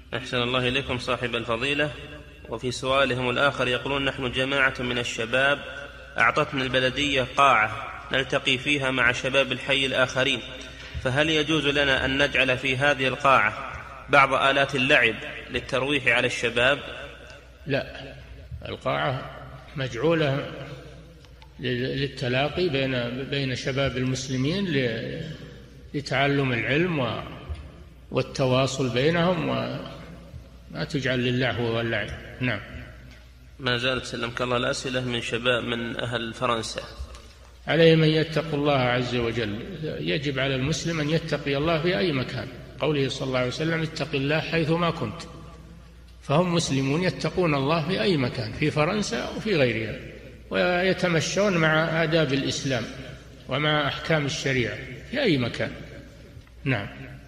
أحسن الله إليكم صاحب الفضيلة. وفي سؤالهم الآخر يقولون: نحن جماعة من الشباب أعطتنا البلدية قاعة نلتقي فيها مع شباب الحي الآخرين، فهل يجوز لنا أن نجعل في هذه القاعة بعض آلات اللعب للترويح على الشباب؟ لا، القاعة مجعولة للتلاقي بين شباب المسلمين لتعلم العلم والتواصل بينهم، وما تجعل للهو واللعب. نعم. ما زالت سلمك الله الأسئلة من شباب من أهل فرنسا. عليهم أن يتقوا الله عز وجل. يجب على المسلم أن يتقي الله في أي مكان، قوله صلى الله عليه وسلم: اتق الله حيثما كنت. فهم مسلمون يتقون الله في أي مكان، في فرنسا وفي غيرها، ويتمشون مع آداب الإسلام ومع أحكام الشريعة في أي مكان. نعم.